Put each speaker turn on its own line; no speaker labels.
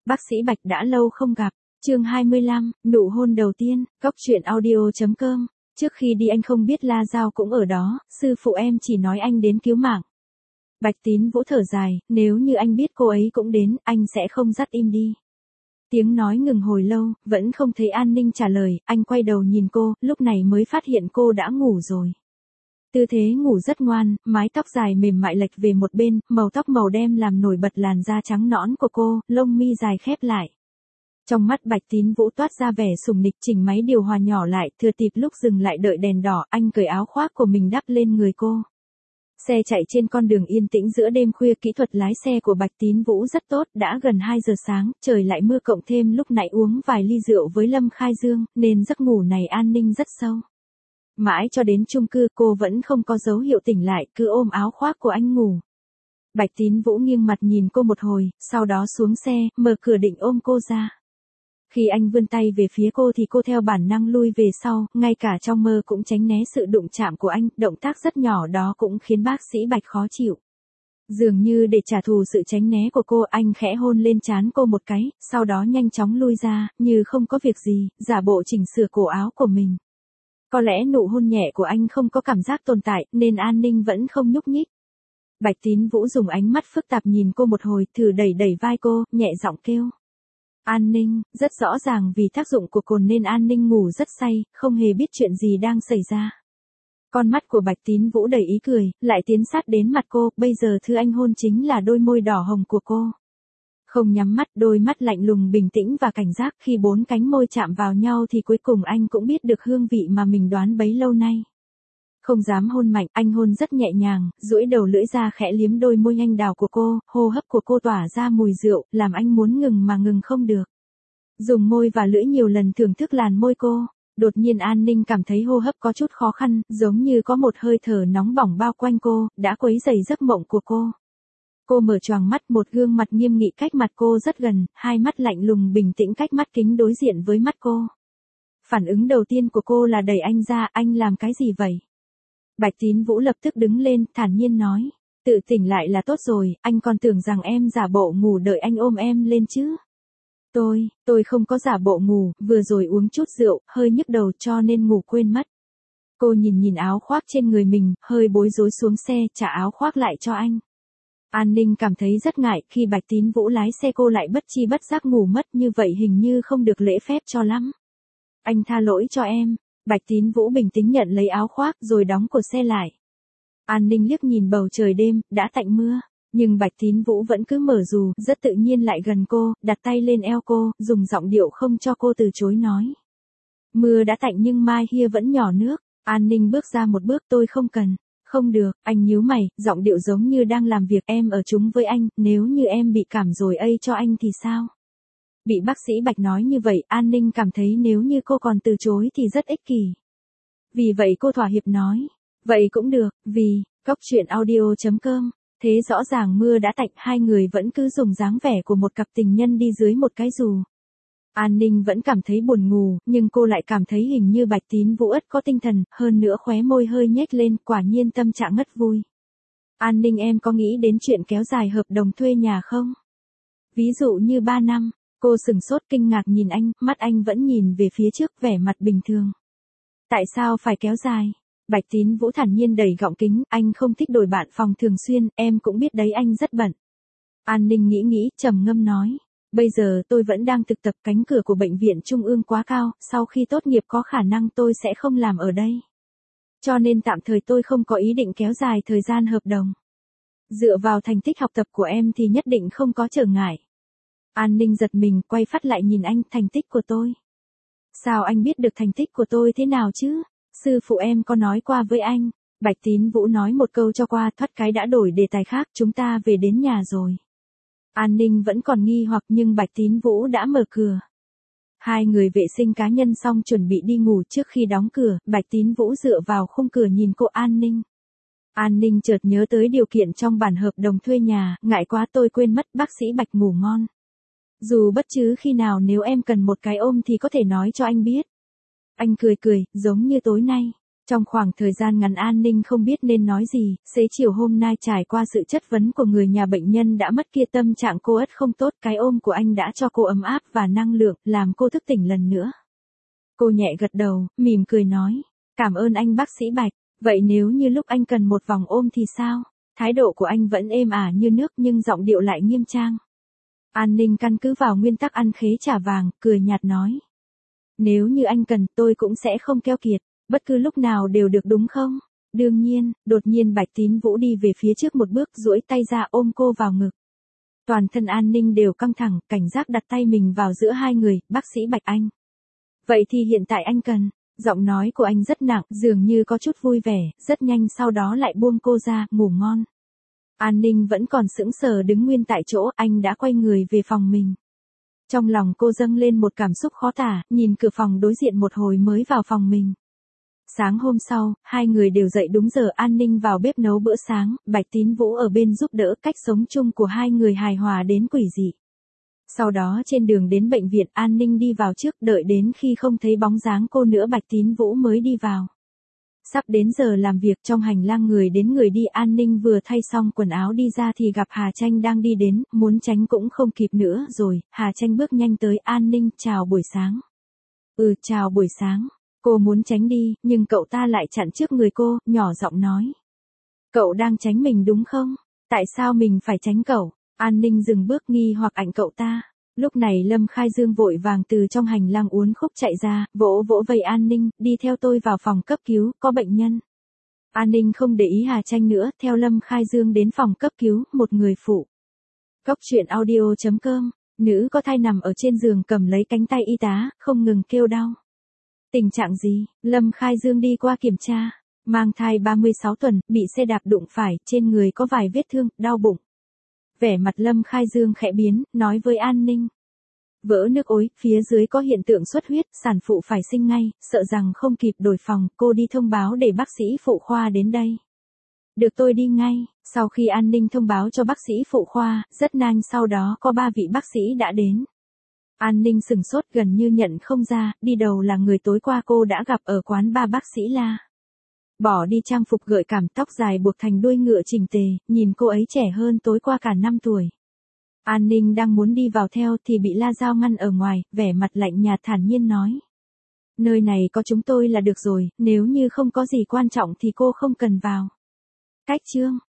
Bác sĩ Bạch đã lâu không gặp. Chương 25, nụ hôn đầu tiên, Cóc truyện audio.com. Trước khi đi anh không biết La Giao cũng ở đó, sư phụ em chỉ nói anh đến cứu mạng. Bạch Tín Vũ thở dài, nếu như anh biết cô ấy cũng đến, anh sẽ không dắt im đi. Tiếng nói ngừng hồi lâu, vẫn không thấy An Ninh trả lời, anh quay đầu nhìn cô, lúc này mới phát hiện cô đã ngủ rồi. Tư thế ngủ rất ngoan, mái tóc dài mềm mại lệch về một bên, màu tóc màu đen làm nổi bật làn da trắng nõn của cô, lông mi dài khép lại. Trong mắt Bạch Tín Vũ toát ra vẻ sùng nịch, chỉnh máy điều hòa nhỏ lại, thừa dịp lúc dừng lại đợi đèn đỏ, anh cởi áo khoác của mình đắp lên người cô. Xe chạy trên con đường yên tĩnh giữa đêm khuya, kỹ thuật lái xe của Bạch Tín Vũ rất tốt, đã gần 2 giờ sáng, trời lại mưa cộng thêm lúc nãy uống vài ly rượu với Lâm Khai Dương, nên giấc ngủ này An Ninh rất sâu. Mãi cho đến chung cư cô vẫn không có dấu hiệu tỉnh lại, cứ ôm áo khoác của anh ngủ. Bạch Tín Vũ nghiêng mặt nhìn cô một hồi, sau đó xuống xe, mở cửa định ôm cô ra. Khi anh vươn tay về phía cô thì cô theo bản năng lui về sau, ngay cả trong mơ cũng tránh né sự đụng chạm của anh, động tác rất nhỏ đó cũng khiến bác sĩ Bạch khó chịu. Dường như để trả thù sự tránh né của cô, anh khẽ hôn lên trán cô một cái, sau đó nhanh chóng lui ra, như không có việc gì, giả bộ chỉnh sửa cổ áo của mình. Có lẽ nụ hôn nhẹ của anh không có cảm giác tồn tại, nên An Ninh vẫn không nhúc nhích. Bạch Tín Vũ dùng ánh mắt phức tạp nhìn cô một hồi, thử đẩy vai cô, nhẹ giọng kêu. An Ninh, rất rõ ràng vì tác dụng của cồn nên An Ninh ngủ rất say, không hề biết chuyện gì đang xảy ra. Con mắt của Bạch Tín Vũ đầy ý cười, lại tiến sát đến mặt cô, bây giờ thứ anh hôn chính là đôi môi đỏ hồng của cô. Không nhắm mắt, đôi mắt lạnh lùng bình tĩnh và cảnh giác, khi 4 cánh môi chạm vào nhau thì cuối cùng anh cũng biết được hương vị mà mình đoán bấy lâu nay. Không dám hôn mạnh, anh hôn rất nhẹ nhàng, duỗi đầu lưỡi ra khẽ liếm đôi môi anh đào của cô, hô hấp của cô tỏa ra mùi rượu, làm anh muốn ngừng mà ngừng không được. Dùng môi và lưỡi nhiều lần thưởng thức làn môi cô, đột nhiên An Ninh cảm thấy hô hấp có chút khó khăn, giống như có một hơi thở nóng bỏng bao quanh cô, đã quấy rầy giấc mộng của cô. Cô mở choàng mắt, một gương mặt nghiêm nghị cách mặt cô rất gần, hai mắt lạnh lùng bình tĩnh cách mắt kính đối diện với mắt cô. Phản ứng đầu tiên của cô là đẩy anh ra, anh làm cái gì vậy? Bạch Tín Vũ lập tức đứng lên, thản nhiên nói, tự tỉnh lại là tốt rồi, anh còn tưởng rằng em giả bộ ngủ đợi anh ôm em lên chứ. Tôi không có giả bộ ngủ, vừa rồi uống chút rượu, hơi nhức đầu cho nên ngủ quên mất. Cô nhìn áo khoác trên người mình, hơi bối rối xuống xe, trả áo khoác lại cho anh. An Ninh cảm thấy rất ngại, khi Bạch Tín Vũ lái xe cô lại bất chi bất giác ngủ mất, như vậy hình như không được lễ phép cho lắm. Anh tha lỗi cho em. Bạch Tín Vũ bình tĩnh nhận lấy áo khoác rồi đóng cửa xe lại. An Ninh liếc nhìn bầu trời đêm, đã tạnh mưa, nhưng Bạch Tín Vũ vẫn cứ mở dù, rất tự nhiên lại gần cô, đặt tay lên eo cô, dùng giọng điệu không cho cô từ chối nói. Mưa đã tạnh nhưng mai hia vẫn nhỏ nước. An Ninh bước ra một bước, tôi không cần. Không được, anh nhíu mày, giọng điệu giống như đang làm việc, em ở chung với anh, nếu như em bị cảm rồi cho anh thì sao? Bị bác sĩ Bạch nói như vậy, An Ninh cảm thấy nếu như cô còn từ chối thì rất ích kỷ. Vì vậy cô thỏa hiệp nói, vậy cũng được, vì, Cóc truyện audio.com, thế rõ ràng mưa đã tạnh, hai người vẫn cứ dùng dáng vẻ của một cặp tình nhân đi dưới một cái dù. An Ninh vẫn cảm thấy buồn ngủ, nhưng cô lại cảm thấy hình như Bạch Tín Vũ ất có tinh thần, hơn nữa khóe môi hơi nhếch lên, quả nhiên tâm trạng ngất vui. An Ninh, em có nghĩ đến chuyện kéo dài hợp đồng thuê nhà không? Ví dụ như 3 năm. Cô sừng sốt kinh ngạc nhìn anh, mắt anh vẫn nhìn về phía trước, vẻ mặt bình thường. Tại sao phải kéo dài? Bạch Tín Vũ thản nhiên đẩy gọng kính, anh không thích đổi bạn phòng thường xuyên, em cũng biết đấy, anh rất bận. An Ninh nghĩ, trầm ngâm nói, bây giờ tôi vẫn đang thực tập, cánh cửa của bệnh viện trung ương quá cao, sau khi tốt nghiệp có khả năng tôi sẽ không làm ở đây. Cho nên tạm thời tôi không có ý định kéo dài thời gian hợp đồng. Dựa vào thành tích học tập của em thì nhất định không có trở ngại. An Ninh giật mình, quay phát lại nhìn anh, thành tích của tôi. Sao anh biết được thành tích của tôi thế nào chứ? Sư phụ em có nói qua với anh. Bạch Tín Vũ nói một câu cho qua, thoát cái đã đổi đề tài khác, chúng ta về đến nhà rồi. An Ninh vẫn còn nghi hoặc nhưng Bạch Tín Vũ đã mở cửa. Hai người vệ sinh cá nhân xong chuẩn bị đi ngủ, trước khi đóng cửa, Bạch Tín Vũ dựa vào khung cửa nhìn cô An Ninh. An Ninh chợt nhớ tới điều kiện trong bản hợp đồng thuê nhà, ngại quá tôi quên mất, bác sĩ Bạch ngủ ngon. Dù bất cứ khi nào nếu em cần một cái ôm thì có thể nói cho anh biết. Anh cười, giống như tối nay. Trong khoảng thời gian ngắn An Ninh không biết nên nói gì, xế chiều hôm nay trải qua sự chất vấn của người nhà bệnh nhân đã mất kia tâm trạng cô ất không tốt, cái ôm của anh đã cho cô ấm áp và năng lượng, làm cô thức tỉnh lần nữa. Cô nhẹ gật đầu, mỉm cười nói, cảm ơn anh bác sĩ Bạch, vậy nếu như lúc anh cần một vòng ôm thì sao? Thái độ của anh vẫn êm ả như nước nhưng giọng điệu lại nghiêm trang. An Ninh căn cứ vào nguyên tắc ăn khế trả vàng, cười nhạt nói. Nếu như anh cần tôi cũng sẽ không keo kiệt, bất cứ lúc nào đều được đúng không? Đương nhiên, đột nhiên Bạch Tín Vũ đi về phía trước một bước duỗi tay ra ôm cô vào ngực. Toàn thân An Ninh đều căng thẳng, cảnh giác đặt tay mình vào giữa hai người, bác sĩ Bạch anh. Vậy thì hiện tại anh cần, giọng nói của anh rất nặng, dường như có chút vui vẻ, rất nhanh sau đó lại buông cô ra, ngủ ngon. An Ninh vẫn còn sững sờ đứng nguyên tại chỗ, anh đã quay người về phòng mình. Trong lòng cô dâng lên một cảm xúc khó tả, nhìn cửa phòng đối diện một hồi mới vào phòng mình. Sáng hôm sau, hai người đều dậy đúng giờ. An Ninh vào bếp nấu bữa sáng, Bạch Tín Vũ ở bên giúp đỡ. Cách sống chung của hai người hài hòa đến quỷ dị. Sau đó trên đường đến bệnh viện, An Ninh đi vào trước, đợi đến khi không thấy bóng dáng cô nữa Bạch Tín Vũ mới đi vào. Sắp đến giờ làm việc, trong hành lang người đến người đi. An Ninh vừa thay xong quần áo đi ra thì gặp Hà Tranh đang đi đến, muốn tránh cũng không kịp nữa rồi. Hà Tranh bước nhanh tới. An Ninh, chào buổi sáng. Chào buổi sáng. Cô muốn tránh đi, nhưng cậu ta lại chặn trước người cô, nhỏ giọng nói. Cậu đang tránh mình đúng không? Tại sao mình phải tránh cậu? An Ninh dừng bước nghi hoặc ảnh cậu ta. Lúc này Lâm Khai Dương vội vàng từ trong hành lang uốn khúc chạy ra, vỗ vỗ vây An Ninh, đi theo tôi vào phòng cấp cứu, có bệnh nhân. An Ninh không để ý Hà Tranh nữa, theo Lâm Khai Dương đến phòng cấp cứu, một người phụ. Cốc truyện audio.com, nữ có thai nằm ở trên giường cầm lấy cánh tay y tá, không ngừng kêu đau. Tình trạng gì? Lâm Khai Dương đi qua kiểm tra. Mang thai 36 tuần, bị xe đạp đụng phải, trên người có vài vết thương, đau bụng. Vẻ mặt Lâm Khai Dương khẽ biến, nói với An Ninh. Vỡ nước ối, phía dưới có hiện tượng xuất huyết, sản phụ phải sinh ngay, sợ rằng không kịp đổi phòng, cô đi thông báo để bác sĩ phụ khoa đến đây. Được, tôi đi ngay. Sau khi An Ninh thông báo cho bác sĩ phụ khoa, rất nhanh sau đó có 3 vị bác sĩ đã đến. An Ninh sừng sốt, gần như nhận không ra, đi đầu là người tối qua cô đã gặp ở quán ba bác sĩ La. Bỏ đi trang phục gợi cảm, tóc dài buộc thành đuôi ngựa chỉnh tề, nhìn cô ấy trẻ hơn tối qua cả 5 tuổi. An Ninh đang muốn đi vào theo thì bị La Giao ngăn ở ngoài, vẻ mặt lạnh nhạt thản nhiên nói. Nơi này có chúng tôi là được rồi, nếu như không có gì quan trọng thì cô không cần vào. Cách chương